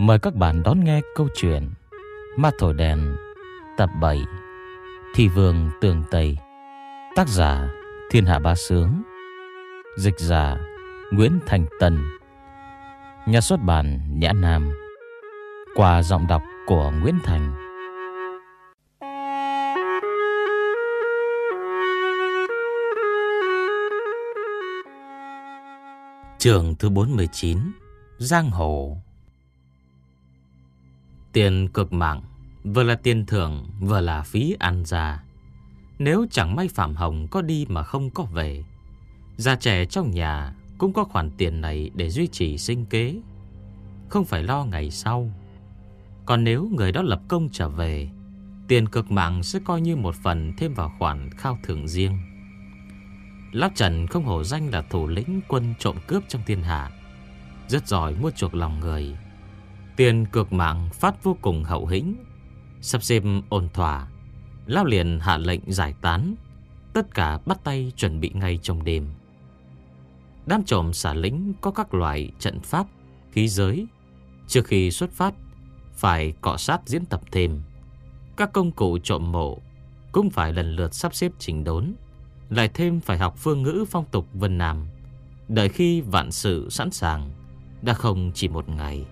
Mời các bạn đón nghe câu chuyện Ma Thổi Đèn tập 7 Thi Vương Tường Tây. Tác giả Thiên Hạ Bá Sướng. Dịch giả Nguyễn Thành Tân. Nhà xuất bản Nhã Nam. Qua giọng đọc của Nguyễn Thành. Chương thứ 49. Giang Hồ. Tiền cực mạng vừa là tiền thưởng vừa là phí ăn ra. Nếu chẳng may Phạm Hồng có đi mà không có về, già trẻ trong nhà cũng có khoản tiền này để duy trì sinh kế, không phải lo ngày sau. Còn nếu người đó lập công trở về, tiền cực mạng sẽ coi như một phần thêm vào khoản khao thưởng riêng. Lão Trần không hổ danh là thủ lĩnh quân trộm cướp trong thiên hạ, rất giỏi mua chuộc lòng người. Tiền cược mạng phát vô cùng hậu hĩnh. Sắp xếp ổn thỏa, lão liền hạ lệnh giải tán, tất cả bắt tay chuẩn bị ngay trong đêm. Đám trộm xả lính có các loại trận pháp, khí giới. Trước khi xuất phát phải cọ sát diễn tập thêm. Các công cụ trộm mộ cũng phải lần lượt sắp xếp chỉnh đốn, lại thêm phải học phương ngữ phong tục Vân Nam. Đợi khi vạn sự sẵn sàng, đã không chỉ một ngày.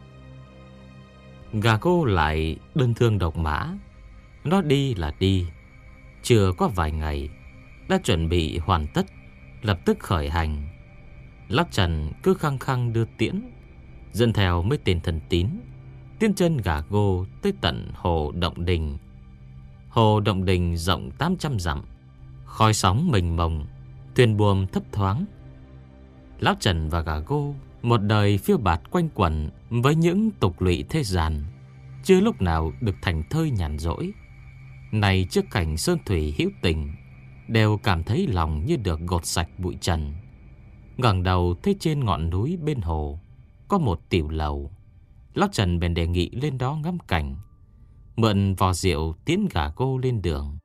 Gà cô lại đơn thương độc mã. Nó đi là đi, chưa có vài ngày đã chuẩn bị hoàn tất, lập tức khởi hành. Lão Trần cứ khăng khăng đưa tiễn, dẫn theo mấy tên thần tín, tiến chân gà gô tới tận hồ Động Đình. Hồ Động Đình rộng 800 dặm, khói sóng mênh mông, thuyền buồm thấp thoáng. Lão Trần và gà gô một đời phiêu bạt quanh quẩn với những tục lụy thế gian, chưa lúc nào được thành thơi nhàn rỗi. Này trước cảnh sơn thủy hữu tình, đều cảm thấy lòng như được gột sạch bụi trần. Ngẩng đầu thấy trên ngọn núi bên hồ có một tiểu lầu. Lão Trần bèn đề nghị lên đó ngắm cảnh, mượn vò rượu tiến gà cô lên đường.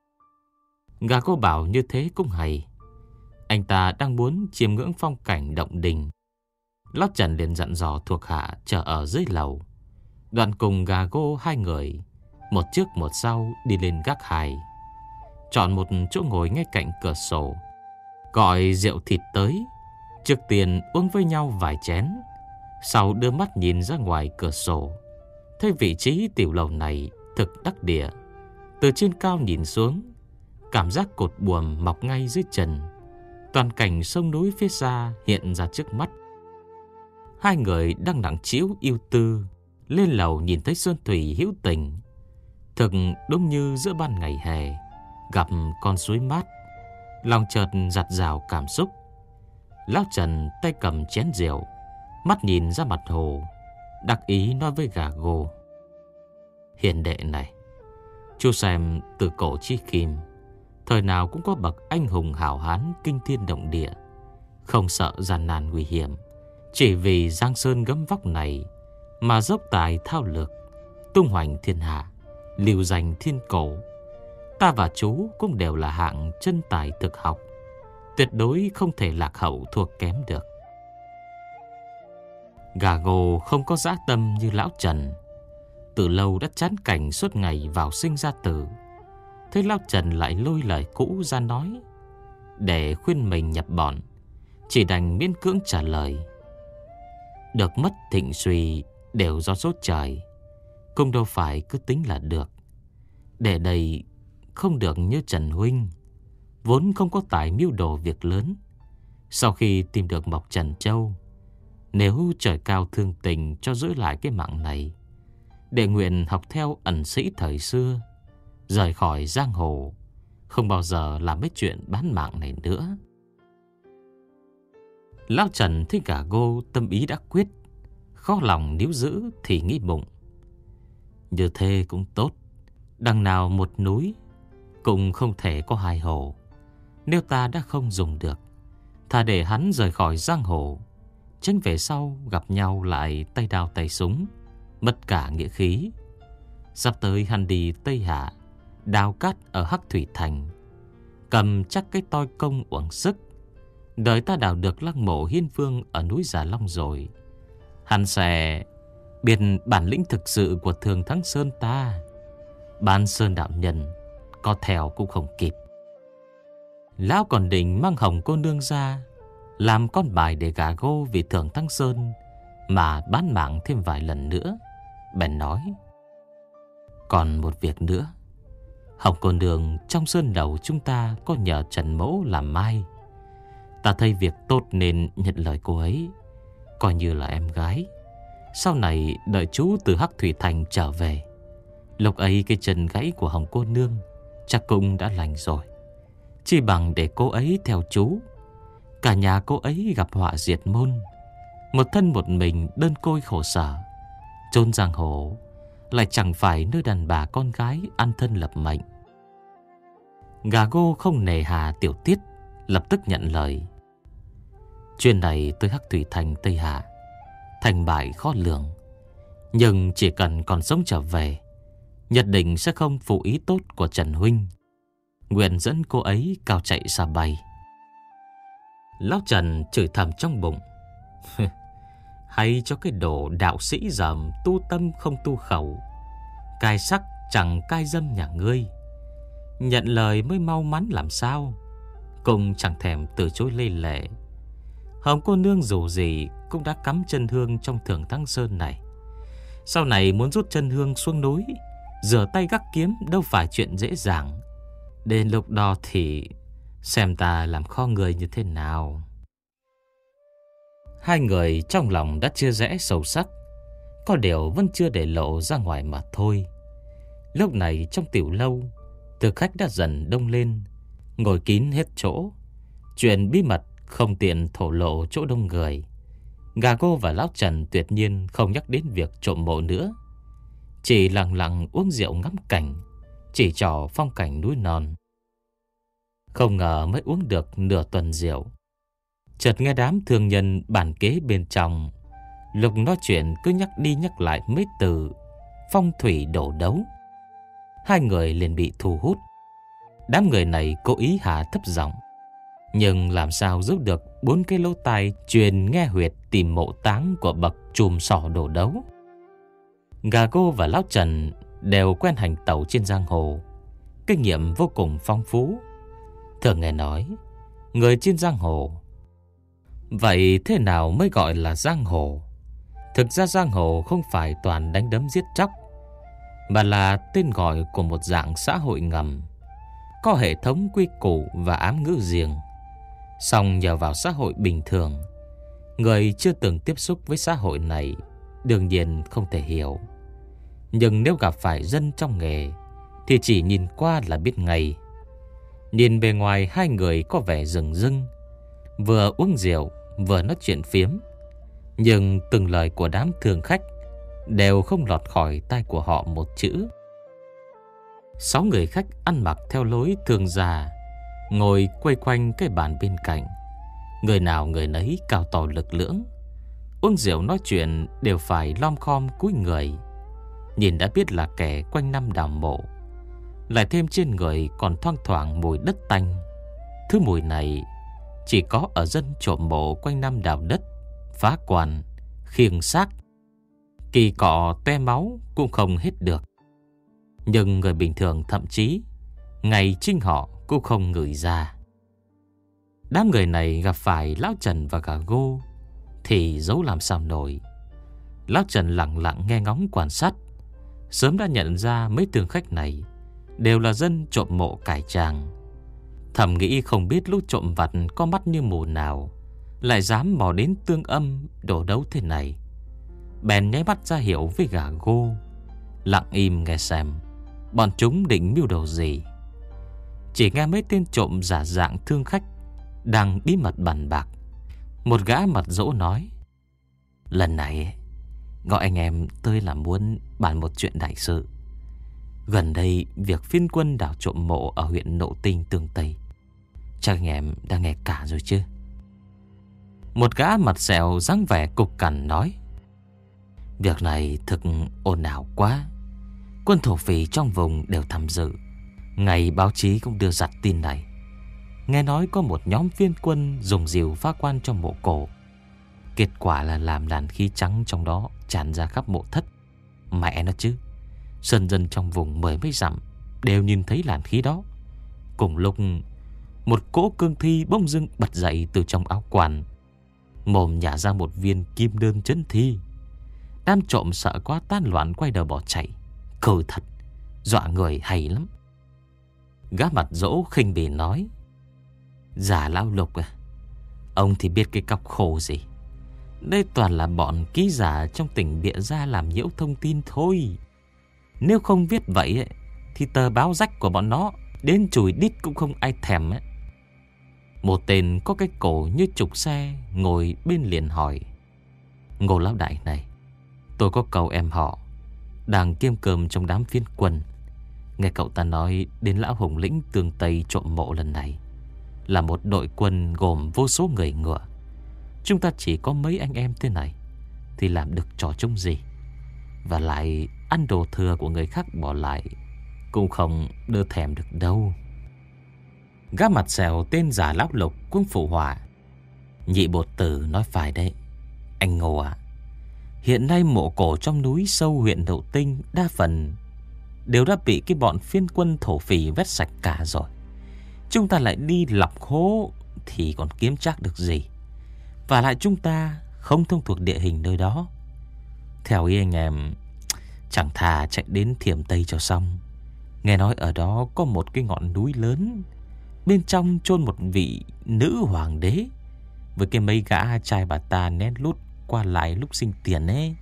Gà cô bảo như thế cũng hay, anh ta đang muốn chiêm ngưỡng phong cảnh Động Đình. Lão Trần liền dặn dò thuộc hạ chờ ở dưới lầu, đoạn cùng gà gô hai người, một trước một sau đi lên gác hai, chọn một chỗ ngồi ngay cạnh cửa sổ, gọi rượu thịt tới. Trước tiên uống với nhau vài chén, sau đưa mắt nhìn ra ngoài cửa sổ, thấy vị trí tiểu lầu này thực đắc địa. Từ trên cao nhìn xuống, cảm giác cột buồm mọc ngay dưới chân, toàn cảnh sông núi phía xa hiện ra trước mắt. Hai người đang nặng trĩu yêu tư, lên lầu nhìn thấy sơn thủy hữu tình. Thực đúng như giữa ban ngày hè gặp con suối mát, lòng chợt dạt dào cảm xúc. Lão Trần tay cầm chén rượu, mắt nhìn ra mặt hồ, đắc ý nói với gà gô: "Hiền đệ này, chú xem từ cổ chí kim, thời nào cũng có bậc anh hùng hảo hán kinh thiên động địa, không sợ gian nan nguy hiểm, chỉ vì giang sơn gấm vóc này mà dốc tài thao lược, tung hoành thiên hạ, lưu danh thiên cổ. Ta và chú cũng đều là hạng chân tài thực học, tuyệt đối không thể lạc hậu thua kém được." Gà gô không có dã tâm như lão Trần, từ lâu đã chán cảnh suốt ngày vào sinh ra tử. Thấy lão Trần lại lôi lời cũ ra nói, để khuyên mình nhập bọn, chỉ đành miễn cưỡng trả lời: "Được mất thịnh suy đều do số trời, cũng đâu phải cứ tính là được. Để đây không được như Trần huynh, vốn không có tài mưu đồ việc lớn. Sau khi tìm được Mộc Trần Châu, nếu trời cao thương tình cho giữ lại cái mạng này, để nguyện học theo ẩn sĩ thời xưa, rời khỏi giang hồ, không bao giờ làm mấy chuyện bán mạng này nữa." Lão Trần thấy gà gô tâm ý đã quyết, khó lòng níu giữ thì nghĩ bụng: như thế cũng tốt, đằng nào một núi cũng không thể có hai hồ. Nếu ta đã không dùng được, thà để hắn rời khỏi giang hồ, tránh về sau gặp nhau lại tay đao tay súng, mất cả nghĩa khí. Sắp tới hắn đi Tây Hạ, đào cát ở Hắc Thủy Thành, cầm chắc cái toi công uổng sức. Đợi ta đào được lăng mộ hiên vương ở núi Già Long rồi, hắn sẽ biết bản lĩnh thực sự của Thường Thắng Sơn ta, Ban Sơn đạo nhân có theo cũng không kịp. Lão còn định mang Hồng cô nương ra làm con bài để gà gô vì Thường Thắng Sơn mà bán mạng thêm vài lần nữa. Bèn nói: còn một việc nữa, Hồng cô nương trong sơn đầu chúng ta có nhờ Trần Mẫu làm mai. Ta thấy việc tốt nên nhận lời cô ấy, coi như là em gái. Sau này đợi chú từ Hắc Thủy Thành trở về, lúc ấy cái chân gãy của Hồng cô nương chắc cũng đã lành rồi. Chỉ bằng để cô ấy theo chú, cả nhà cô ấy gặp họa diệt môn, một thân một mình đơn côi khổ sở, chốn giang hồ lại chẳng phải nơi đàn bà con gái an thân lập mệnh. Gà Gô không nề hà tiểu tiết, lập tức nhận lời. Chuyện này tới Hắc Thủy Thành Tây Hạ, thành bại khó lường, nhưng chỉ cần còn sống trở về, nhất định sẽ không phụ ý tốt của Trần huynh. Nguyện dẫn cô ấy cao chạy xa bay. Lão Trần chửi thầm trong bụng: hay cho cái đồ đạo sĩ dởm, tu tâm không tu khẩu, cai sắc chẳng cai dâm nhà ngươi. Nhận lời mới mau mắn làm sao, cũng chẳng thèm từ chối lê lệ. Hồng cô nương dù gì cũng đã cắm chân hương trong Thường Thắng Sơn này, sau này muốn rút chân hương xuống núi, rửa tay gác kiếm đâu phải chuyện dễ dàng. Đến lúc đó thì xem ta làm kho người như thế nào. Hai người trong lòng đã chia rẽ sâu sắc, có điều vẫn chưa để lộ ra ngoài mà thôi. Lúc này trong tiểu lâu, thực khách đã dần đông lên, ngồi kín hết chỗ. Chuyện bí mật không tiện thổ lộ chỗ đông người. Gà Gô và Lão Trần tuyệt nhiên không nhắc đến việc trộm mộ nữa, chỉ lặng lặng uống rượu ngắm cảnh, chỉ trò phong cảnh núi non. Không ngờ mới uống được nửa tuần rượu, chợt nghe đám thương nhân bàn kế bên trong lúc nói chuyện cứ nhắc đi nhắc lại mấy từ phong thủy đổ đấu. Hai người liền bị thu hút. Đám người này cố ý hạ thấp giọng, nhưng làm sao giúp được bốn cái lỗ tai truyền nghe huyệt tìm mộ táng của bậc chùm sỏ đổ đấu. Gà Gô và Lão Trần đều quen hành tẩu trên giang hồ, kinh nghiệm vô cùng phong phú. Thường nghe nói người trên giang hồ. Vậy thế nào mới gọi là giang hồ? Thực ra giang hồ không phải toàn đánh đấm giết chóc, mà là tên gọi của một dạng xã hội ngầm, có hệ thống quy củ và ám ngữ riêng. Song nhờ vào xã hội bình thường, người chưa từng tiếp xúc với xã hội này đương nhiên không thể hiểu. Nhưng nếu gặp phải dân trong nghề thì chỉ nhìn qua là biết ngay. Nhìn bề ngoài hai người có vẻ rừng rưng, vừa uống rượu vừa nói chuyện phiếm, nhưng từng lời của đám thương khách đều không lọt khỏi tai của họ một chữ. 6 người khách ăn mặc theo lối thương gia ngồi quây quanh cái bàn bên cạnh, người nào người nấy cao to lực lưỡng, uống rượu nói chuyện đều phải lom khom cúi người, nhìn đã biết là kẻ quanh năm đào mộ. Lại thêm trên người còn thoang thoảng mùi đất tanh. Thứ mùi này chỉ có ở dân trộm mộ quanh năm đào đất, phá quan, khiêng xác, kỳ cọ toe máu cũng không hết được. Nhưng người bình thường thậm chí ngày chính họ cũng không ngửi ra. Đám người này gặp phải Lão Trần và Gà Gô thì giấu làm sao nổi. Lão Trần lặng lặng nghe ngóng quan sát, sớm đã nhận ra mấy thương khách này đều là dân trộm mộ cải trang. Thầm nghĩ không biết lũ trộm vặt có mắt như mù nào lại dám mò đến Tương Âm đổ đấu thế này. Bèn nháy mắt ra hiệu với Gà Gô, lặng im nghe xem bọn chúng định mưu đồ gì. Chỉ nghe mấy tên trộm giả dạng thương khách đang bí mật bàn bạc. Một gã mặt dỗ nói: lần này gọi anh em tôi là muốn bàn một chuyện đại sự. Gần đây việc phiên quân đảo trộm mộ ở huyện Nộ Tinh Tương Tây, chắc anh em đã nghe cả rồi chứ? Một gã mặt sẹo dáng vẻ cục cằn nói: việc này thực ồn ào quá. Quân thổ phỉ trong vùng đều tham dự, ngày báo chí cũng đưa giặt tin này. Nghe nói có một nhóm phiên quân dùng rìu phá quan trong mộ cổ, kết quả là làm đàn khí trắng trong đó tràn ra khắp mộ thất. Mẹ nó chứ, sơn dân trong vùng 10 mấy dặm đều nhìn thấy làn khí đó. Cùng lúc, một cỗ cương thi bỗng dưng bật dậy từ trong áo quan, mồm nhả ra một viên kim đơn chân thi. Đám trộm sợ quá tán loạn quay đầu bỏ chạy. Cờ thật, dọa người hay lắm. Gã mặt dỗ khinh bỉ nói: Giả Lão Lục à, ông thì biết cái cọc khổ gì. Đây toàn là bọn ký giả trong tỉnh bịa ra làm nhiễu thông tin thôi. Nếu không viết vậy ấy, thì tờ báo rách của bọn nó đến chùi đít cũng không ai thèm ấy. Một tên có cái cổ như trục xe ngồi bên liền hỏi: Ngô Lão Đại này, tôi có cậu em họ đang kiêm cơm trong đám phiến quân. Nghe cậu ta nói đến lão hùng lĩnh tường Tây trộm mộ lần này là một đội quân gồm vô số người ngựa. Chúng ta chỉ có mấy anh em thế này thì làm được trò trông gì. Và lại ăn đồ thừa của người khác bỏ lại cũng không đỡ thèm được đâu. Gã mặt xèo tên Giả Lão Lục cũng phụ họa: Nhị Bột Tử nói phải đấy. Anh Ngô à, hiện nay mộ cổ trong núi sâu huyện Đậu Tinh đa phần đều đã bị cái bọn phiên quân thổ phỉ vét sạch cả rồi. Chúng ta lại đi lọc hố thì còn kiếm chắc được gì. Và lại chúng ta không thông thuộc địa hình nơi đó. Theo ý anh em, chẳng thà chạy đến Thiểm Tây cho xong. Nghe nói ở đó có một cái ngọn núi lớn, bên trong chôn một vị nữ hoàng đế với cái mấy gã trai bà ta nén lút qua lại lúc sinh tiền ấy.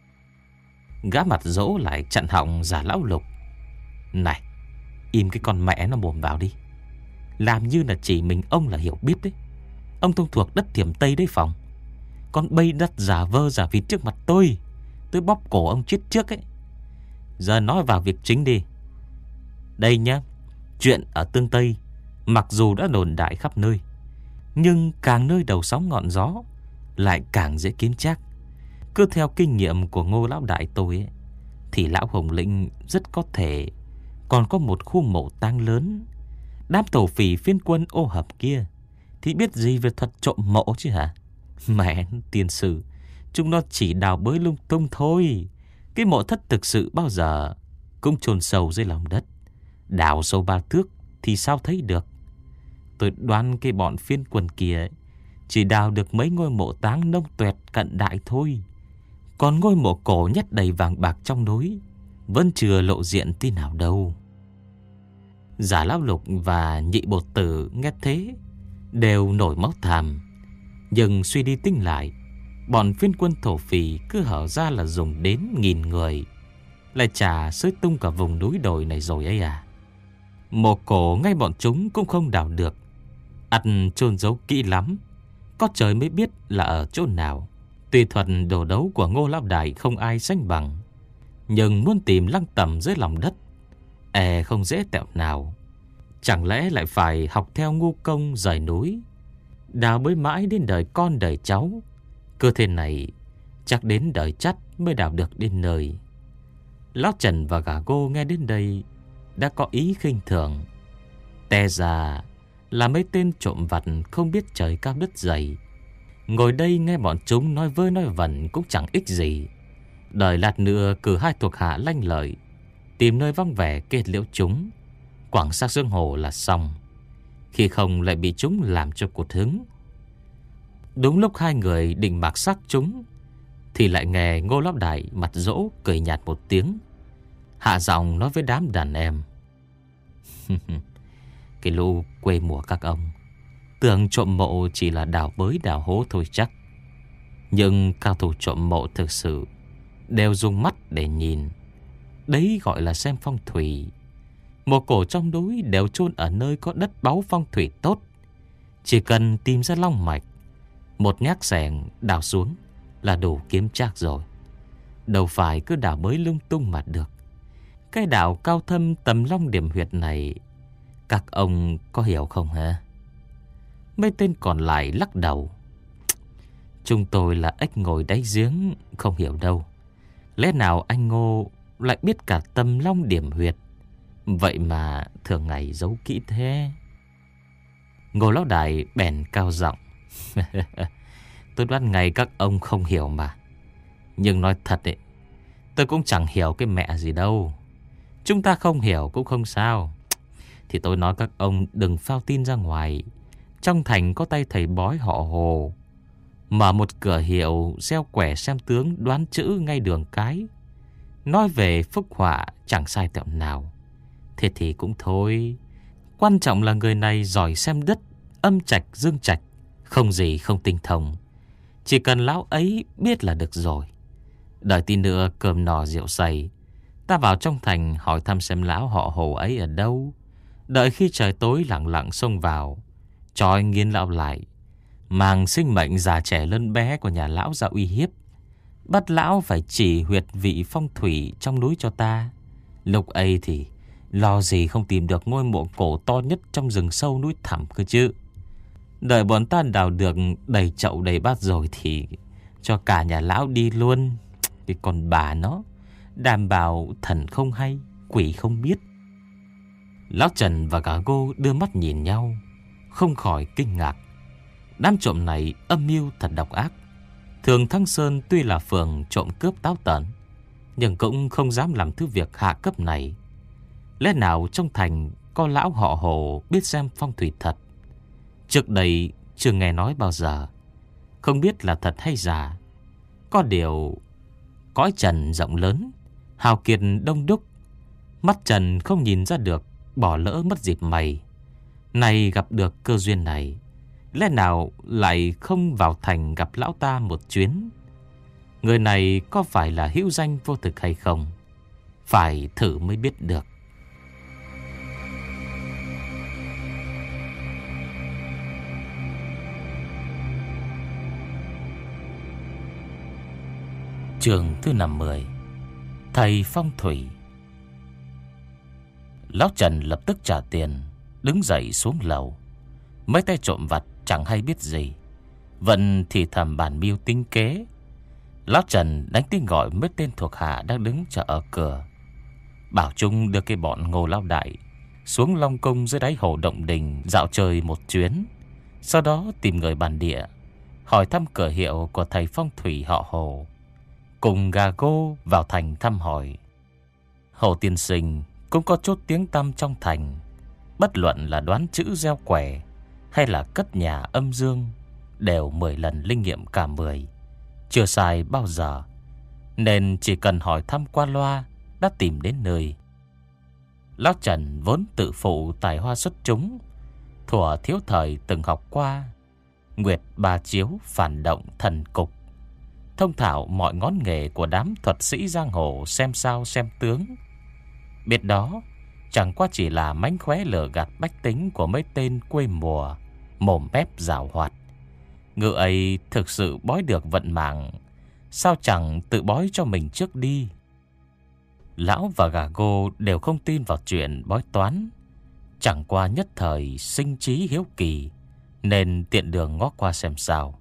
Gã mặt dỗ lại chặn họng Giả Lão Lục: Này, im cái con mẹ nó mồm vào đi. Làm như là chỉ mình ông là hiểu biết đấy. Ông thông thuộc đất Thiểm Tây đấy phòng. Con bây đất giả vơ giả vịt trước mặt tôi bóp cổ ông chết trước ấy. Giờ nói vào việc chính đi. Đây nhá, chuyện ở Tương Tây mặc dù đã đồn đại khắp nơi, nhưng càng nơi đầu sóng ngọn gió lại càng dễ kiếm chắc. Cứ theo kinh nghiệm của Ngô Lão Đại tôi ấy, thì lão Hồng Lĩnh rất có thể còn có một khu mộ tang lớn. Đám thổ phỉ phiên quân ô hợp kia thì biết gì về thuật trộm mộ chứ hả? Mẹ tiền sử, chúng nó chỉ đào bới lung tung thôi. Cái mộ thất thực sự bao giờ cũng chôn sâu dưới lòng đất. Đào sâu 3 thước thì sao thấy được. Tôi đoán cái bọn phiên quân kia ấy, chỉ đào được mấy ngôi mộ táng nông tuẹt cận đại thôi. Còn ngôi mộ cổ nhét đầy vàng bạc trong núi vẫn chưa lộ diện tí nào đâu. Giả Lão Lục và Nhị Bột Tử nghe thế đều nổi máu thàm. Nhưng suy đi tính lại, bọn phiên quân thổ phỉ cứ hở ra là dùng đến 1000 người, lại chả xới tung cả vùng núi đồi này rồi ấy à. Mộ cổ ngay bọn chúng cũng không đào được, ăn chôn giấu kỹ lắm, có trời mới biết là ở chỗ nào. Tuy thuật đồ đấu của Ngô Lão Đại không ai sánh bằng, nhưng muốn tìm lăng tẩm dưới lòng đất không dễ tẹo nào. Chẳng lẽ lại phải học theo ngu công rời núi, đào bới mãi đến đời con đời cháu. Cơ thể này chắc đến đời chắt mới đào được đến nơi. Lão Trần và Gà Gô nghe đến đây đã có ý khinh thường. Té ra là mấy tên trộm vặt không biết trời cao đất dày. Ngồi đây nghe bọn chúng nói vơ nói vẩn cũng chẳng ích gì. Đợi lát nữa cử 2 thuộc hạ lanh lợi, tìm nơi vắng vẻ kết liễu chúng, quẳng xác xương hồ là xong. Khi không lại bị chúng làm cho cụt hứng. Đúng lúc 2 người định mặc xác chúng thì lại nghe Ngô Lão Đại mặt dỗ cười nhạt một tiếng, hạ giọng nói với đám đàn em: Cái lũ quê mùa các ông tưởng trộm mộ chỉ là đào bới đào hố thôi chắc. Nhưng cao thủ trộm mộ thực sự đều dùng mắt để nhìn. Đấy gọi là xem phong thủy. Mộ cổ trong núi đều chôn ở nơi có đất báu phong thủy tốt. Chỉ cần tìm ra long mạch, một nhát xẻng đào xuống là đủ kiếm chắc rồi. Đâu phải cứ đào bới lung tung mà được. Cái đạo cao thâm tầm long điểm huyệt này các ông có hiểu không hả? Mấy tên còn lại lắc đầu: Chúng tôi là ếch ngồi đáy giếng, không hiểu đâu. Lẽ nào anh Ngô lại biết cả tầm long điểm huyệt, vậy mà thường ngày giấu kỹ thế? Ngô Lão Đại bèn cao giọng: Tôi đoán ngay các ông không hiểu mà. Nhưng nói thật ấy, tôi cũng chẳng hiểu cái mẹ gì đâu. Chúng ta không hiểu cũng không sao. Thì tôi nói các ông đừng phao tin ra ngoài. Trong thành có tay thầy bói họ Hồ, mở một cửa hiệu gieo quẻ xem tướng đoán chữ ngay đường cái. Nói về phúc họa chẳng sai tẹo nào. Thế thì cũng thôi. Quan trọng là người này giỏi xem đất, âm trạch dương trạch, không gì không tinh thông. Chỉ cần lão ấy biết là được rồi. Đợi tí nữa cơm nò rượu say, ta vào trong thành hỏi thăm xem lão họ Hồ ấy ở đâu. Đợi khi trời tối lặng lặng xông vào, trói nghiến lão lại, mang sinh mệnh già trẻ lớn bé của nhà lão ra uy hiếp, bắt lão phải chỉ huyệt vị phong thủy trong núi cho ta. Lúc ấy thì lo gì không tìm được ngôi mộ cổ to nhất trong rừng sâu núi thẳm cơ chứ. Đợi bọn ta đào được đầy chậu đầy bát rồi thì cho cả nhà lão đi luôn. Cái con bà nó đảm bảo thần không hay, quỷ không biết. Lão Trần và cả Gô đưa mắt nhìn nhau, không khỏi kinh ngạc. Đám trộm này âm mưu thật độc ác. Thường Thăng Sơn tuy là phường trộm cướp táo tợn, nhưng cũng không dám làm thứ việc hạ cấp này. Lẽ nào trong thành có lão họ Hồ biết xem phong thủy thật? Trước đây chưa nghe nói bao giờ, không biết là thật hay giả. Có điều cõi trần rộng lớn, hào kiệt đông đúc, mắt Trần không nhìn ra được bỏ lỡ mất dịp mày. Này gặp được cơ duyên này, lẽ nào lại không vào thành gặp lão ta một chuyến? Người này có phải là hữu danh vô thực hay không? Phải thử mới biết được. Chương thứ 50. Thầy phong thủy. Lão Trần lập tức trả tiền, đứng dậy xuống lầu. Mấy tay trộm vặt chẳng hay biết gì, vẫn thì thầm bàn mưu tính kế. Lão Trần đánh tiếng gọi mấy tên thuộc hạ đang đứng chờ ở cửa, bảo chúng đưa cái bọn Ngô Lão Đại xuống Long Cung dưới đáy hồ Động Đình dạo chơi một chuyến. Sau đó tìm người bản địa hỏi thăm cửa hiệu của thầy phong thủy họ Hồ, cùng gà Gô vào thành thăm hỏi. Hồ tiên sinh cũng có chút tiếng tăm trong thành, bất luận là đoán chữ gieo quẻ hay là cất nhà âm dương, đều 10 lần linh nghiệm cả 10, chưa sai bao giờ. Nên chỉ cần hỏi thăm qua loa đã tìm đến nơi. Lão Trần vốn tự phụ tài hoa xuất chúng, thuở thiếu thời từng học qua Nguyệt Ba Chiếu, phản động, thần cục, thông thạo mọi ngón nghề của đám thuật sĩ giang hồ xem sao xem tướng. Biết đó chẳng qua chỉ là mánh khóe lừa gạt bách tính của mấy tên quê mùa, mồm mép giảo hoạt. Ngựa ấy thực sự bói được vận mạng, sao chẳng tự bói cho mình trước đi. Lão và gà Gô đều không tin vào chuyện bói toán, chẳng qua nhất thời sinh trí hiếu kỳ, nên tiện đường ngó qua xem sao.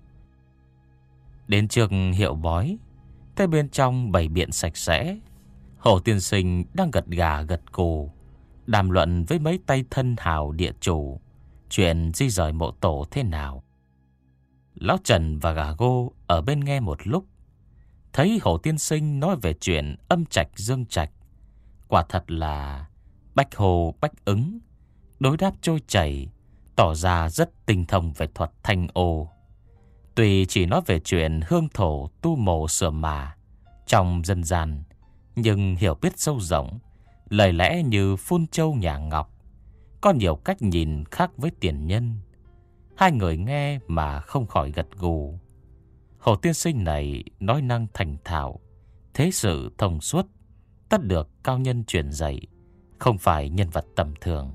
Đến trước hiệu bói, thấy bên trong bày biện sạch sẽ. Hồ tiên sinh đang gật gà gật cù đàm luận với mấy tay thân hào địa chủ chuyện di rời mộ tổ thế nào. Lão Trần và gà Gô ở bên nghe một lúc, thấy Hồ tiên sinh nói về chuyện âm trạch dương trạch, quả thật là bách hồ bách ứng, đối đáp trôi chảy, tỏ ra rất tinh thông về thuật thanh ô. Tuy chỉ nói về chuyện hương thổ tu mộ sửa mà trong dân gian, nhưng hiểu biết sâu rộng, lời lẽ như phun châu nhà ngọc, có nhiều cách nhìn khác với tiền nhân. Hai người nghe mà không khỏi gật gù. Hồ tiên sinh này nói năng thành thạo, thế sự thông suốt, tất được cao nhân truyền dạy, không phải nhân vật tầm thường.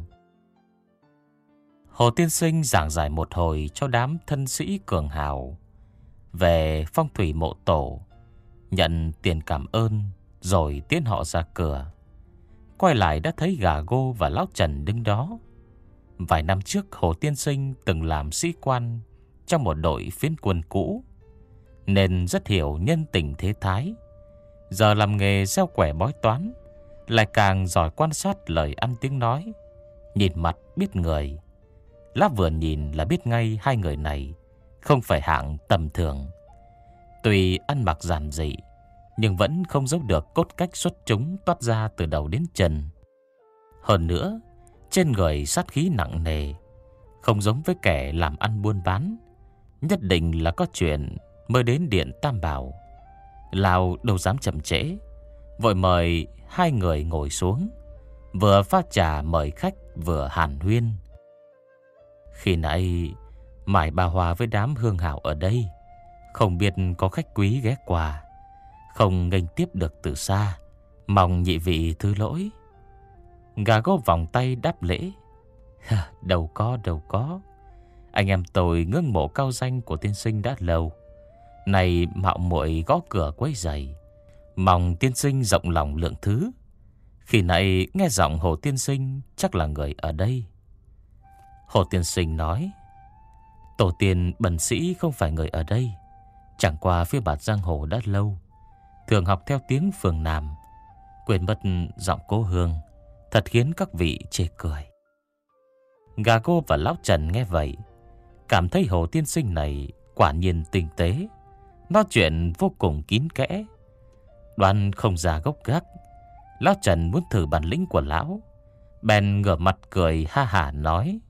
Hồ tiên sinh giảng giải một hồi cho đám thân sĩ cường hào về phong thủy mộ tổ, nhận tiền cảm ơn rồi tiến họ ra cửa. Quay lại đã thấy gà Gô và lão Trần đứng đó. Vài năm trước Hồ tiên sinh từng làm sĩ quan trong một đội phiến quân cũ, nên rất hiểu nhân tình thế thái. Giờ làm nghề gieo quẻ bói toán, lại càng giỏi quan sát lời ăn tiếng nói, nhìn mặt biết người. Lão vừa nhìn là biết ngay hai người này không phải hạng tầm thường. Tuy ăn mặc giản dị, nhưng vẫn không giấu được cốt cách xuất chúng toát ra từ đầu đến chân. Hơn nữa, trên người sát khí nặng nề, không giống với kẻ làm ăn buôn bán. Nhất định là có chuyện mới đến điện Tam Bảo. Lão đâu dám chậm trễ, vội mời hai người ngồi xuống, vừa pha trà mời khách vừa hàn huyên. Khi nãy Mải Bà Hòa với đám hương hảo ở đây, không biết có khách quý ghé qua, không nghênh tiếp được từ xa, mong nhị vị thứ lỗi. Gà Gô vòng tay đáp lễ. Đâu có. Anh em tôi ngưỡng mộ cao danh của tiên sinh đã lâu, này mạo muội gõ cửa quấy rầy, mong tiên sinh rộng lòng lượng thứ. Khi nãy nghe giọng Hồ tiên sinh chắc là người ở đây. Hồ tiên sinh nói: Tổ tiên bần sĩ không phải người ở đây, chẳng qua phiêu bạt giang hồ đã lâu, thường học theo tiếng phường Nam, quên mất giọng cố hương, thật khiến các vị chê cười. Gà Cô và Lão Trần nghe vậy, cảm thấy Hồ tiên sinh này quả nhiên tinh tế, nói chuyện vô cùng kín kẽ, đoán không ra gốc gác. Lão Trần muốn thử bản lĩnh của lão, bèn ngửa mặt cười ha hả nói: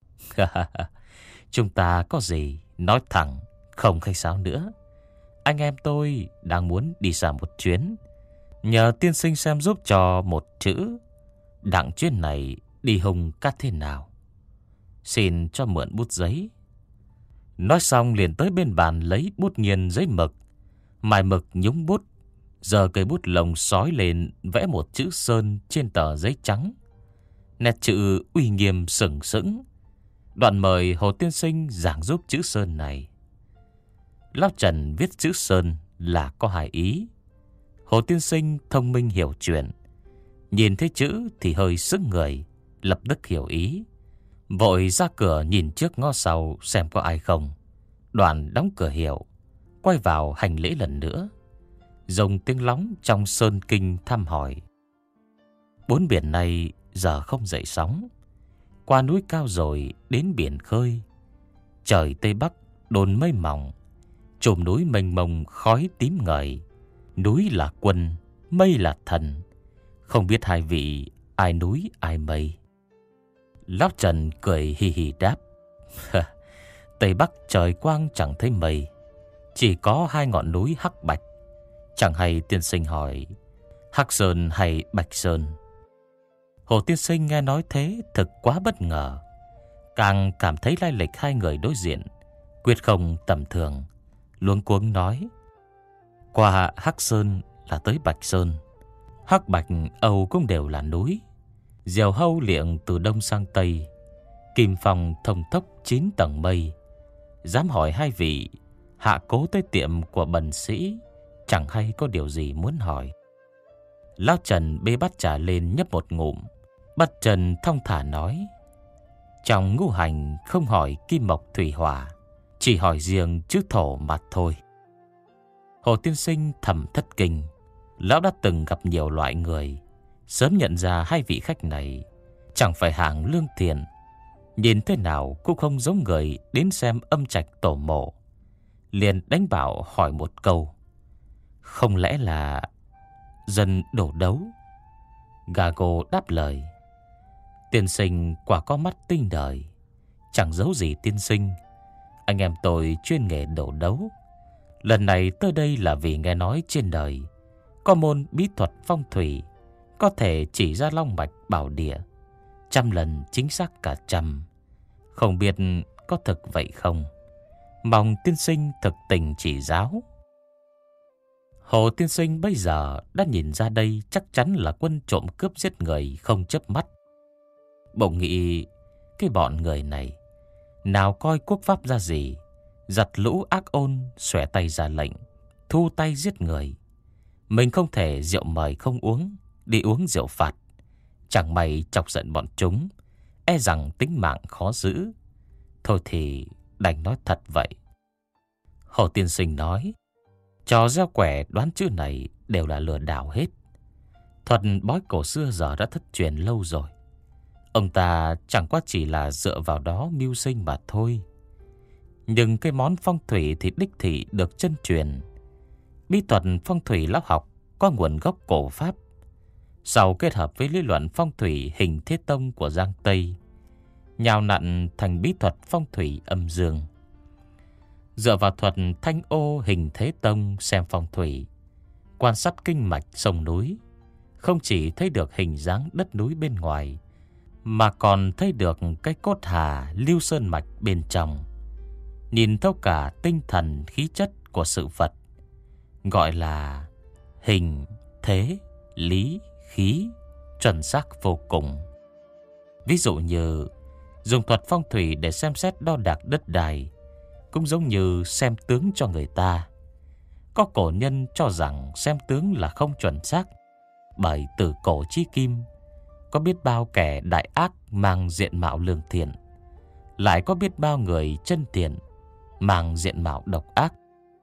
Chúng ta có gì nói thẳng, không khách sáo nữa. Anh em tôi đang muốn đi xa một chuyến, nhờ tiên sinh xem giúp cho một chữ. Đặng chuyến này đi hùng cát thế nào? Xin cho mượn bút giấy. Nói xong liền tới bên bàn lấy bút nghiền giấy mực, mài mực nhúng bút, giờ cây bút lồng sói lên vẽ một chữ sơn trên tờ giấy trắng. Nét chữ uy nghiêm sừng sững. Đoạn mời Hồ tiên sinh giảng giúp chữ sơn này. Lão Trần viết chữ sơn là có hai ý. Hồ tiên sinh thông minh hiểu chuyện, nhìn thấy chữ thì hơi sững người, lập tức hiểu ý, vội ra cửa nhìn trước ngó sau xem có ai không. Đoạn đóng cửa hiệu, quay vào hành lễ lần nữa, dùng tiếng lóng trong sơn kinh thăm hỏi. Bốn biển này giờ không dậy sóng, qua núi cao rồi đến biển khơi. Trời Tây Bắc đồn mây mỏng, chùm núi mênh mông khói tím ngời. Núi là quân, mây là thần, không biết hai vị ai núi ai mây. Lão Trần cười hì hì đáp: Tây Bắc trời quang chẳng thấy mây, chỉ có hai ngọn núi hắc bạch. Chẳng hay tiên sinh hỏi Hắc Sơn hay Bạch Sơn? Hồ tiên sinh nghe nói thế thực quá bất ngờ, càng cảm thấy lai lịch hai người đối diện quyết không tầm thường, luống cuống nói: Qua Hắc Sơn là tới Bạch Sơn, Hắc Bạch Âu cũng đều là núi. Diều hâu liệng từ đông sang tây, kim phong thông tốc 9 tầng mây. Dám hỏi hai vị hạ cố tới tiệm của bần sĩ, chẳng hay có điều gì muốn hỏi. Lão Trần bê bát trà lên nhấp một ngụm, bắt Trần thong thả nói: Trong ngũ hành không hỏi kim mộc thủy hỏa, chỉ hỏi riêng chữ thổ mà thôi. Hồ tiên sinh thầm thất kinh. Lão đã từng gặp nhiều loại người, sớm nhận ra hai vị khách này chẳng phải hạng lương thiện, nhìn thế nào cũng không giống người đến xem âm trạch tổ mộ. Liền đánh bảo hỏi một câu: Không lẽ là dân đổ đấu? Gago đáp lời: Tiên sinh quả có mắt tinh đời, chẳng giấu gì tiên sinh, anh em tôi chuyên nghề đổ đấu. Lần này tới đây là vì nghe nói trên đời có môn bí thuật phong thủy, có thể chỉ ra long mạch bảo địa, 100 lần chính xác cả 100. Không biết có thực vậy không? Mong tiên sinh thực tình chỉ giáo. Hồ tiên sinh bây giờ đã nhìn ra đây chắc chắn là quân trộm cướp giết người không chớp mắt. Bỗng nghĩ cái bọn người này nào coi quốc pháp ra gì, giặt lũ ác ôn xòe tay ra lệnh thu tay giết người. Mình không thể rượu mời không uống, đi uống rượu phạt. Chẳng may chọc giận bọn chúng, e rằng tính mạng khó giữ. Thôi thì đành nói thật vậy. Hồ tiên sinh nói: Trò gieo quẻ đoán chữ này đều là lừa đảo hết. Thuật bói cổ xưa giờ đã thất truyền lâu rồi. Ông ta chẳng qua chỉ là dựa vào đó mưu sinh mà thôi. Nhưng cái món phong thủy thì đích thị được chân truyền. bí thuật phong thủy lão học có nguồn gốc cổ Pháp, sau kết hợp với lý luận phong thủy hình thế tông của Giang Tây, nhào nặn thành bí thuật phong thủy âm dương. Dựa vào thuật thanh ô hình thế tông xem phong thủy, quan sát kinh mạch sông núi, không chỉ thấy được hình dáng đất núi bên ngoài, mà còn thấy được cái cốt hà lưu sơn mạch bên trong, nhìn thấu cả tinh thần khí chất của sự vật, gọi là hình, thế, lý, khí, chuẩn xác vô cùng. Ví dụ như dùng thuật phong thủy để xem xét đo đạc đất đai, cũng giống như xem tướng cho người ta. Có cổ nhân cho rằng xem tướng là không chuẩn xác, bởi từ cổ chí kim có biết bao kẻ đại ác mang diện mạo lương thiện, lại có biết bao người chân thiện mang diện mạo độc ác.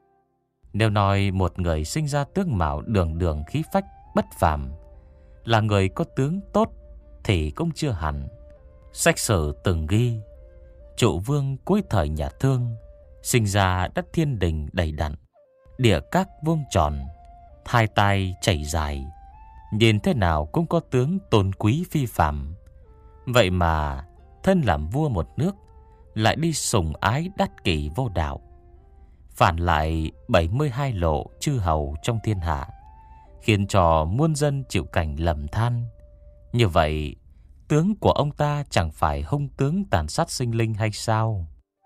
Nếu nói một người sinh ra tướng mạo đường đường khí phách bất phàm là người có tướng tốt, thì cũng chưa hẳn. Sách sử từng ghi, Trụ vương cuối thời nhà Thương sinh ra đất thiên đình đầy đặn, địa các vuông tròn, hai tai chảy dài, nhìn thế nào cũng có tướng tôn quý phi phàm. Vậy mà thân làm vua một nước, lại đi sùng ái đắc kỷ vô đạo, phản lại 72 lộ chư hầu trong thiên hạ, khiến cho muôn dân chịu cảnh lầm than. Như vậy, tướng của ông ta chẳng phải hung tướng tàn sát sinh linh hay sao?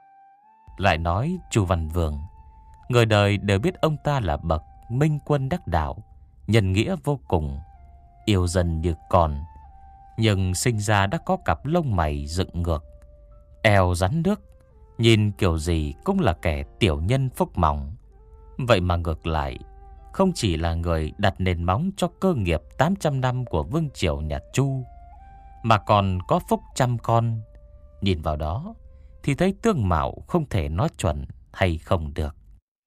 Lại nói Chu Văn Vương, người đời đều biết ông ta là bậc minh quân đắc đạo, nhân nghĩa vô cùng, yêu dân như con, nhưng sinh ra đã có cặp lông mày dựng ngược, eo rắn nước, nhìn kiểu gì cũng là kẻ tiểu nhân phúc mỏng. Vậy mà ngược lại, không chỉ là người đặt nền móng cho cơ nghiệp 800 năm của vương triều nhà Chu, mà còn có phúc trăm con. Nhìn vào đó thì thấy tương mạo không thể nói chuẩn hay không được.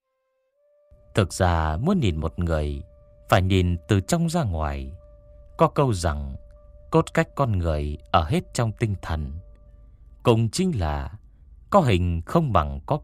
Thực ra muốn nhìn một người, phải nhìn từ trong ra ngoài. Có câu rằng cốt cách con người ở hết trong tinh thần, cũng chính là có hình không bằng có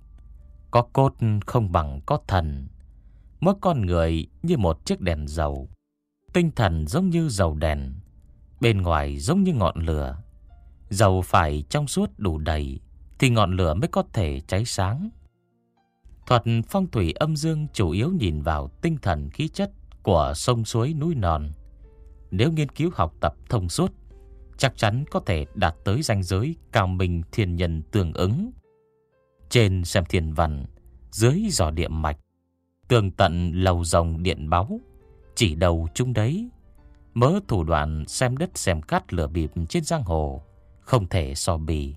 cốt không bằng có thần. Mỗi con người như một chiếc đèn dầu, tinh thần giống như dầu đèn, bên ngoài giống như ngọn lửa. Dầu phải trong suốt đủ đầy thì ngọn lửa mới có thể cháy sáng. Thuật phong thủy âm dương chủ yếu nhìn vào tinh thần khí chất của sông suối núi non. Nếu nghiên cứu học tập thông suốt, chắc chắn có thể đạt tới ranh giới cao minh thiên nhân tương ứng. Trên xem thiên văn, dưới dò địa mạch, tường tận lầu rồng điện báu, chỉ đầu chung đấy. Mớ thủ đoạn xem đất xem cát lửa bịp trên giang hồ không thể so bì.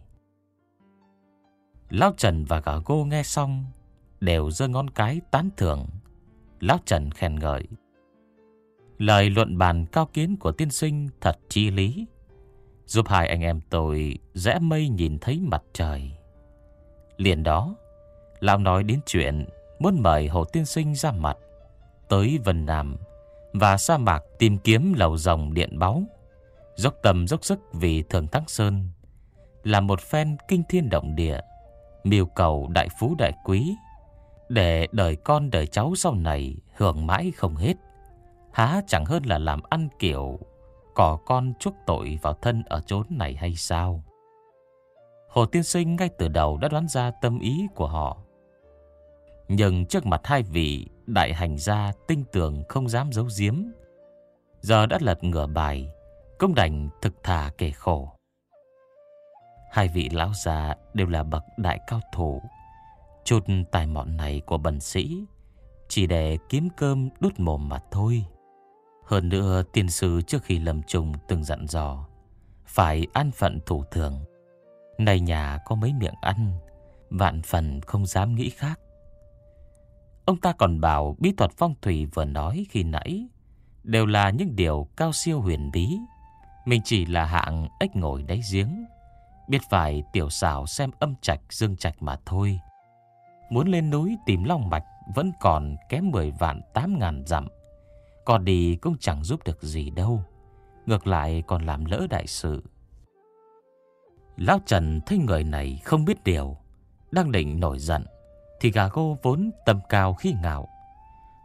Lão Trần và Gà Gô nghe xong đều giơ ngón cái tán thưởng. Lão Trần khen ngợi: lời luận bàn cao kiến của tiên sinh thật chí lý, giúp hai anh em tôi rẽ mây nhìn thấy mặt trời. Liền đó, lão nói đến chuyện muốn mời Hồ tiên sinh ra mặt tới Vân Nam và sa mạc tìm kiếm lầu rồng điện báu, dốc tâm dốc sức vì Thường Thắng Sơn, là một phen kinh thiên động địa, mưu cầu đại phú đại quý, để đời con đời cháu sau này hưởng mãi không hết. Há chẳng hơn là làm ăn kiểu cỏ con chuốc tội vào thân ở chốn này hay sao? Hồ tiên sinh ngay từ đầu đã đoán ra tâm ý của họ, nhưng trước mặt hai vị đại hành gia tinh tường không dám giấu giếm, giờ đã lật ngửa bài, cũng đành thực thà kể khổ. Hai vị lão già đều là bậc đại cao thủ, chút tài mọn này của bần sĩ chỉ để kiếm cơm đút mồm mà thôi. Hơn nữa, tiên sư trước khi lâm chung từng dặn dò phải an phận thủ thường. Này nhà có mấy miệng ăn, vạn phần không dám nghĩ khác. Ông ta còn bảo bí thuật phong thủy vừa nói khi nãy đều là những điều cao siêu huyền bí. Mình chỉ là hạng ếch ngồi đáy giếng, biết phải tiểu xảo xem âm trạch dương trạch mà thôi. Muốn lên núi tìm long mạch vẫn còn kém 10 vạn 8 ngàn dặm, còn đi cũng chẳng giúp được gì đâu, ngược lại còn làm lỡ đại sự. Lão Trần thấy người này không biết điều, đang định nổi giận, thì Gà Gô vốn tâm cao khí ngạo,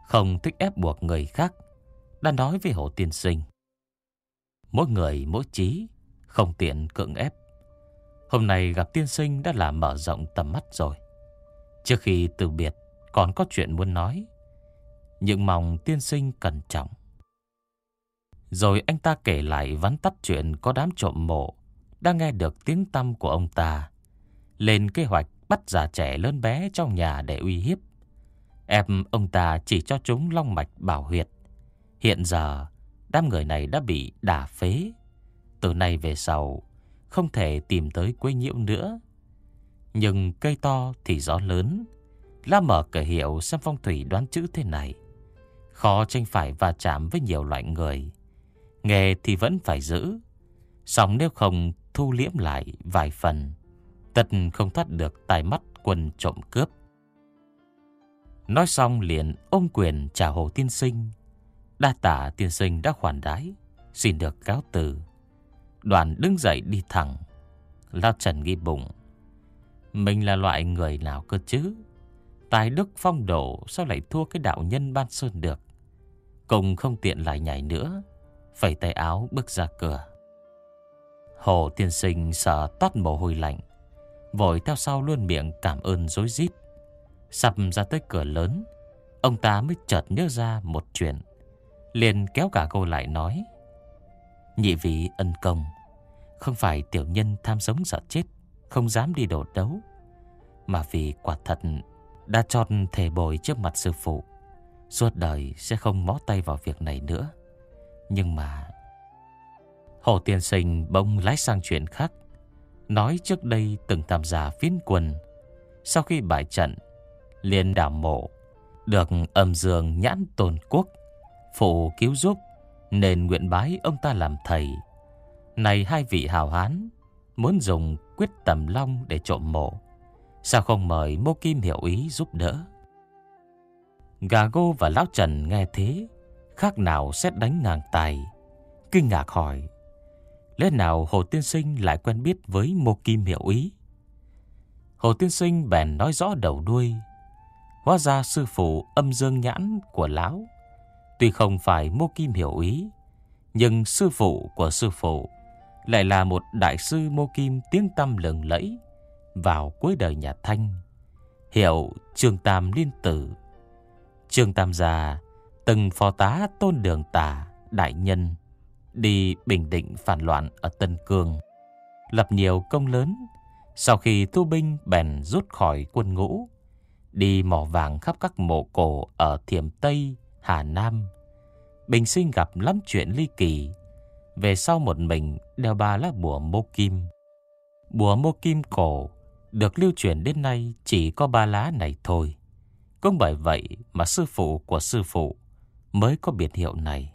không thích ép buộc người khác, đã nói với Hồ tiên sinh: mỗi người mỗi chí, không tiện cưỡng ép. Hôm nay gặp tiên sinh đã là mở rộng tầm mắt rồi. Trước khi từ biệt còn có chuyện muốn nói, nhưng mong tiên sinh cẩn trọng. Rồi anh ta kể lại vắn tắt chuyện có đám trộm mộ đang nghe được tiếng tăm của ông ta, lên kế hoạch bắt già trẻ lớn bé trong nhà để uy hiếp. Ép ông ta chỉ cho chúng long mạch bảo huyệt. Hiện giờ đám người này đã bị đả phế. Từ nay về sau không thể tìm tới quấy nhiễu nữa. Nhưng cây to thì gió lớn. Lá mở cửa hiệu xem phong thủy đoán chữ thế này, khó tránh phải va chạm với nhiều loại người. Nghề thì vẫn phải giữ, song nếu không thu liễm lại vài phần, tất không thoát được tai mắt quân trộm cướp. Nói xong liền ôm quyền chào Hồ tiên sinh. Đa tạ tiên sinh đã khoản đãi, xin được cáo từ. Đoàn đứng dậy đi thẳng. Lão Trần nghĩ bụng, mình là loại người nào cơ chứ? Tài đức phong độ sao lại thua cái đạo nhân Ban Sơn được? Cùng không tiện lại nhảy nữa, phẩy tay áo bước ra cửa. Hồ tiên sinh sợ toát mồ hôi lạnh, vội theo sau luôn miệng cảm ơn rối rít. Sắp ra tới cửa lớn, ông ta mới chợt nhớ ra một chuyện, liền kéo cả cô lại nói: nhị vị ân công, không phải tiểu nhân tham sống sợ chết, không dám đi đổ đấu, mà vì quả thật đã chót thề bồi trước mặt sư phụ, suốt đời sẽ không mó tay vào việc này nữa. Nhưng mà... Hồ tiên sinh bỗng lái sang chuyện khác, nói trước đây từng tham gia phiến quân, sau khi bại trận liền đào mộ, được Âm Dương Nhãn Tôn Quốc phụ cứu giúp, nên nguyện bái ông ta làm thầy. Này hai vị hào hán muốn dùng quyết tầm long để trộm mộ, sao không mời Mô Kim hiểu ý giúp đỡ? Gà Gô và Lão Trần nghe thế, khác nào sét đánh ngang tài, kinh ngạc hỏi: lẽ nào Hồ tiên sinh lại quen biết với Mô Kim hiểu ý? Hồ tiên sinh bèn nói rõ đầu đuôi. Hóa ra sư phụ Âm Dương Nhãn của lão tuy không phải Mô Kim hiểu ý, nhưng sư phụ của sư phụ lại là một đại sư Mô Kim tiếng tăm lừng lẫy vào cuối đời nhà Thanh, hiệu Trương Tam Liên Tử. Trương Tam gia từng phó tá Tôn Đường Tả đại nhân đi Bình Định phản loạn ở Tân Cương, lập nhiều công lớn. Sau khi thu binh bèn rút khỏi quân ngũ, đi mỏ vàng khắp các mộ cổ ở Thiểm Tây, Hà Nam. Bình sinh gặp lắm chuyện ly kỳ. Về sau một mình đeo 3 lá bùa Mô Kim. Bùa Mô Kim cổ được lưu truyền đến nay chỉ có 3 lá này thôi. Cũng bởi vậy mà sư phụ của sư phụ mới có biệt hiệu này.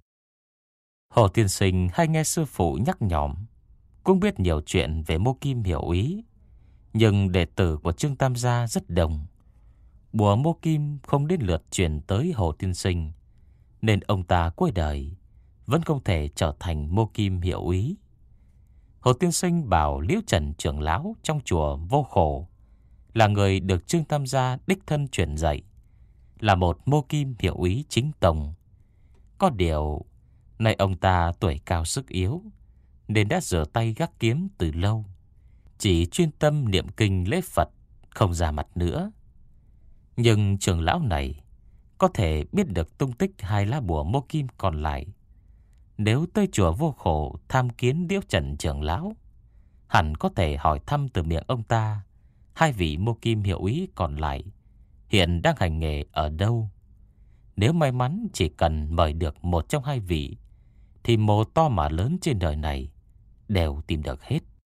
Hồ tiên sinh hay nghe sư phụ nhắc nhỏm, cũng biết nhiều chuyện về Mô Kim hiểu ý. Nhưng đệ tử của Trương Tam gia rất đông, bùa Mô Kim không đến lượt truyền tới Hồ tiên sinh, nên ông ta cuối đời vẫn không thể trở thành Mô Kim hiểu ý. Hồ tiên sinh bảo Liễu Trần trưởng lão trong chùa Vô Khổ là người được Trương Tam gia đích thân truyền dạy, là một Mô Kim hiểu ý chính tông. Có điều nay ông ta tuổi cao sức yếu, nên đã rửa tay gác kiếm từ lâu, chỉ chuyên tâm niệm kinh lễ Phật, không ra mặt nữa. Nhưng trưởng lão này có thể biết được tung tích 2 lá bùa Mô Kim còn lại. Nếu tới chùa Vô Khổ tham kiến Liễu Trần trưởng lão, hẳn có thể hỏi thăm từ miệng ông ta 2 vị Mô Kim hiểu ý còn lại hiện đang hành nghề ở đâu. Nếu may mắn chỉ cần mời được một trong 2 vị, thì mồ to mà lớn trên đời này đều tìm được hết.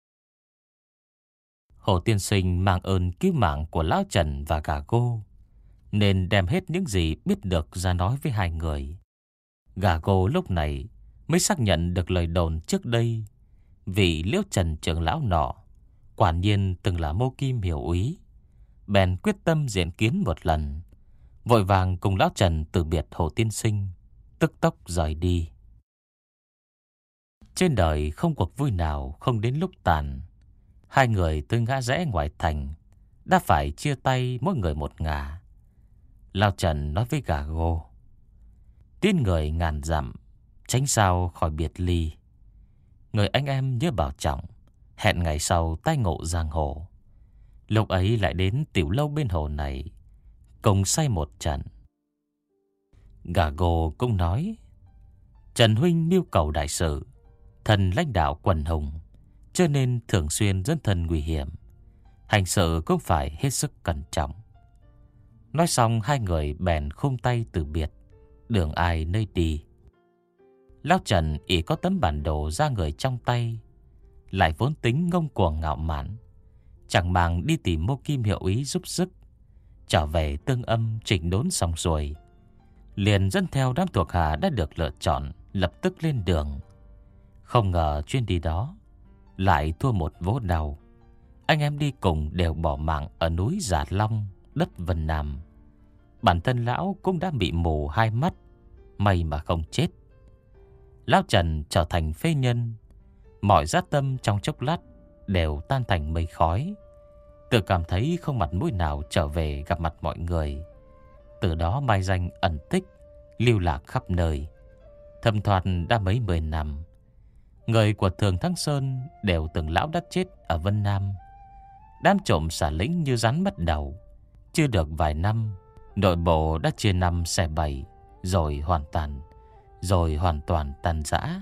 Hồ tiên sinh mang ơn cứu mạng của Lão Trần và Gà Gô, nên đem hết những gì biết được ra nói với 2 người. Gà Gô lúc này mới xác nhận được lời đồn trước đây, vị Liễu Trần trưởng lão nọ quả nhiên từng là Mô Kim hiểu ý. Bèn quyết tâm diện kiến một lần, vội vàng cùng Lão Trần từ biệt Hồ tiên sinh, tức tốc rời đi. Trên đời không cuộc vui nào không đến lúc tàn. 2 người tới ngã rẽ ngoài thành đã phải chia tay mỗi người một ngả. Lão Trần nói với Gà Gô: Tin người ngàn dặm, tránh sao khỏi biệt ly. Người anh em nhớ bảo trọng, hẹn ngày sau tái ngộ giang hồ. Lúc ấy lại đến tiểu lâu bên hồ này, cùng say một trận. Gà Gô cũng nói: Trần huynh mưu cầu đại sự, thần lãnh đạo quần hùng, cho nên thường xuyên dẫn thân nguy hiểm, hành sự cũng phải hết sức cẩn trọng. Nói xong hai người bèn khung tay từ biệt, đường ai nơi đi. Lão Trần ỷ có tấm bản đồ ra người trong tay, lại vốn tính ngông cuồng ngạo mạn, chẳng màng đi tìm Mô Kim hiệu ý giúp sức. Trở về Tương Âm chỉnh đốn xong rồi, liền dẫn theo đám thuộc hạ đã được lựa chọn, lập tức lên đường. Không ngờ chuyến đi đó lại thua một vố đau. Anh em đi cùng đều bỏ mạng ở núi Giả Long, đất Vân Nam. Bản thân lão cũng đã bị mù hai mắt, may mà không chết. Lão Trần trở thành phế nhân, mọi dã tâm trong chốc lát đều tan thành mây khói. Tự cảm thấy không mặt mũi nào trở về gặp mặt mọi người. Từ đó mai danh ẩn tích, lưu lạc khắp nơi. Thâm thoạt đã mấy 10 năm. Người của Thường Thắng Sơn đều tưởng lão đã chết ở Vân Nam. Đám trộm xả lĩnh như rắn mất đầu. Chưa được vài năm, nội bộ đã chia 5 xẻ 7, rồi hoàn toàn tan rã.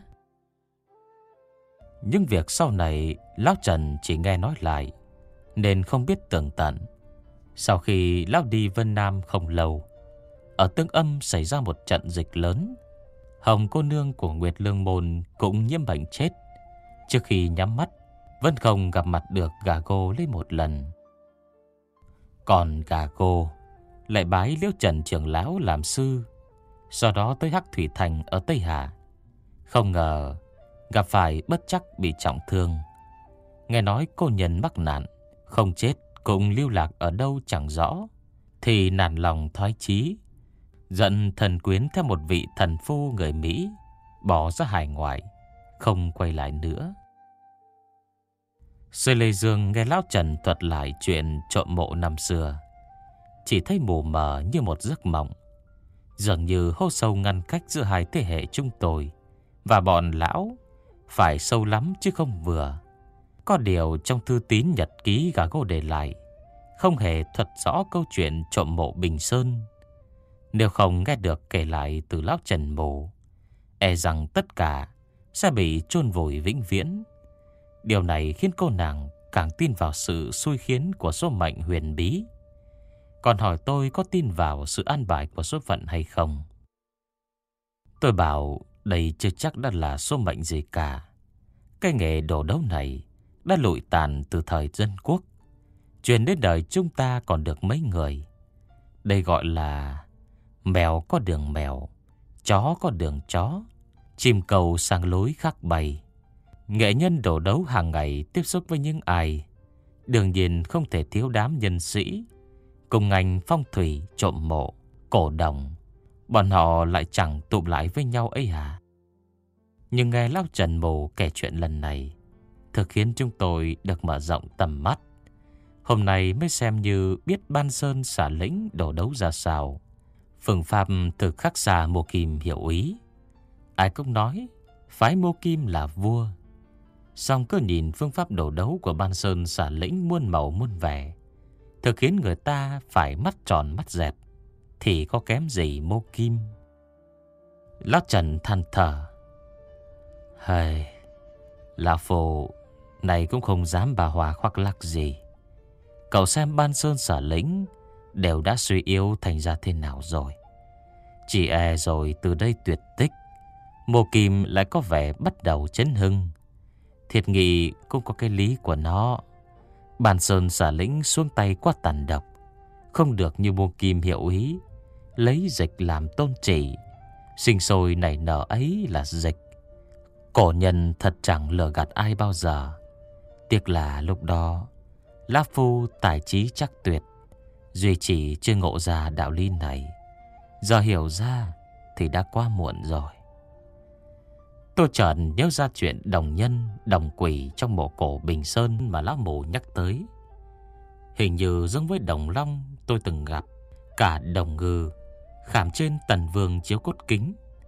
Những việc sau này lão Trần chỉ nghe nói lại, nên không biết tường tận. Sau khi lão đi Vân Nam không lâu, ở Tương Âm xảy ra một trận dịch lớn. Hồng cô nương của Nguyệt Lương Môn cũng nhiễm bệnh chết. Trước khi nhắm mắt, vẫn không gặp mặt được Gà Gô lấy một lần. Còn Gà Gô lại bái Liễu Trần trưởng lão làm sư, sau đó tới Hắc Thủy Thành ở Tây Hà. Không ngờ gặp phải bất trắc bị trọng thương. Nghe nói cô nhân mắc nạn, không chết cũng lưu lạc ở đâu chẳng rõ, thì nản lòng thoái chí, giận thần quyến theo một vị thần phu người Mỹ, bỏ ra hải ngoại, không quay lại nữa. Sư Lê Dương nghe lão Trần thuật lại chuyện trộm mộ năm xưa, chỉ thấy mù mờ như một giấc mộng, dường như hố sâu ngăn cách giữa hai thế hệ chúng tôi và bọn lão phải sâu lắm chứ không vừa. Có điều trong thư tín nhật ký Gà Gô để lại không hề thuật rõ câu chuyện trộm mộ Bình Sơn. Nếu không nghe được kể lại từ lão Trần mù, e rằng tất cả sẽ bị chôn vùi vĩnh viễn. Điều này khiến cô nàng càng tin vào sự xui khiến của số mệnh huyền bí. Còn hỏi tôi có tin vào sự an bài của số phận hay không? Tôi bảo đây chưa chắc đã là số mệnh gì cả. Cái nghề đồ đấu này đã lụi tàn từ thời dân quốc, truyền đến đời chúng ta còn được mấy người. Đây gọi là mèo có đường mèo, chó có đường chó, chim cầu sang lối khác bay. Nghệ nhân đồ đấu hàng ngày tiếp xúc với những ai, đương nhiên không thể thiếu đám nhân sĩ cùng ngành phong thủy, trộm mộ, cổ đồng. Bọn họ lại chẳng tụm lại với nhau ấy à? Nhưng nghe lão Trần mù kể chuyện lần này, thực khiến chúng tôi được mở rộng tầm mắt. Hôm nay mới xem như biết Ban Sơn xả lĩnh đồ đấu ra sao. Phương pháp thực khắc xa Mô Kim hiểu ý. Ai cũng nói phái Mô Kim là vua. Song cứ nhìn phương pháp đồ đấu của Ban Sơn xả lĩnh muôn màu muôn vẻ, thực khiến người ta phải mắt tròn mắt dẹt, thì có kém gì Mô Kim. Lão Trần than thở: Hây, lão phù này cũng không dám bà hòa khoác lác gì. Cậu xem Ban Sơn xả lĩnh đều đã suy yếu thành ra thế nào rồi. Chỉ e rồi từ đây tuyệt tích, Mô Kim lại có vẻ bắt đầu chấn hưng. Thiệt nghị cũng có cái lý của nó. Ban Sơn xả lĩnh xuống tay quá tàn độc, không được như Mô Kim hiểu ý, lấy dịch làm tôn chỉ. Sinh sôi nảy nở ấy là dịch. Cổ nhân thật chẳng lừa gạt ai bao giờ. Tiếc là lúc đó lão phu tài trí chắc tuyệt, duy chỉ chưa ngộ ra đạo lý này. Giờ hiểu ra thì đã quá muộn rồi. Tôi chợt nhớ ra chuyện đồng nhân, đồng quỷ trong mộ cổ Bình Sơn mà lão mù nhắc tới. Hình như giống với đồng long tôi từng gặp, cả đồng ngư khảm trên tần vương chiếu cốt kính,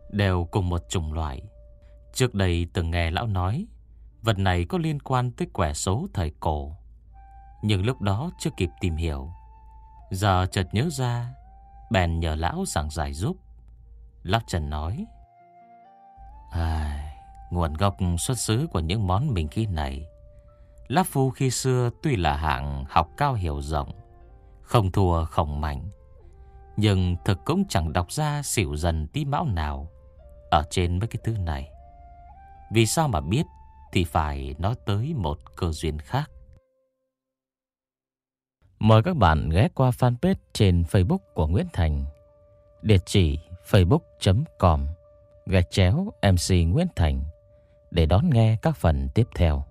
đều cùng một chủng loại. Trước đây từng nghe lão nói vật này có liên quan tới quẻ số thời cổ, nhưng lúc đó chưa kịp tìm hiểu. Giờ chợt nhớ ra, bèn nhờ lão giảng giải giúp. Lão Trần nói: nguồn gốc xuất xứ của những món bình khí này, Lão Phu khi xưa tuy là hạng học cao hiểu rộng, không thua không mạnh, nhưng thực cũng chẳng đọc ra xỉu dần tí mão nào ở trên mấy cái thứ này. Vì sao mà biết thì phải nói tới một cơ duyên khác. Mời các bạn ghé qua fanpage trên Facebook của Nguyễn Thành, địa chỉ facebook.com/MC Nguyễn Thành để đón nghe các phần tiếp theo.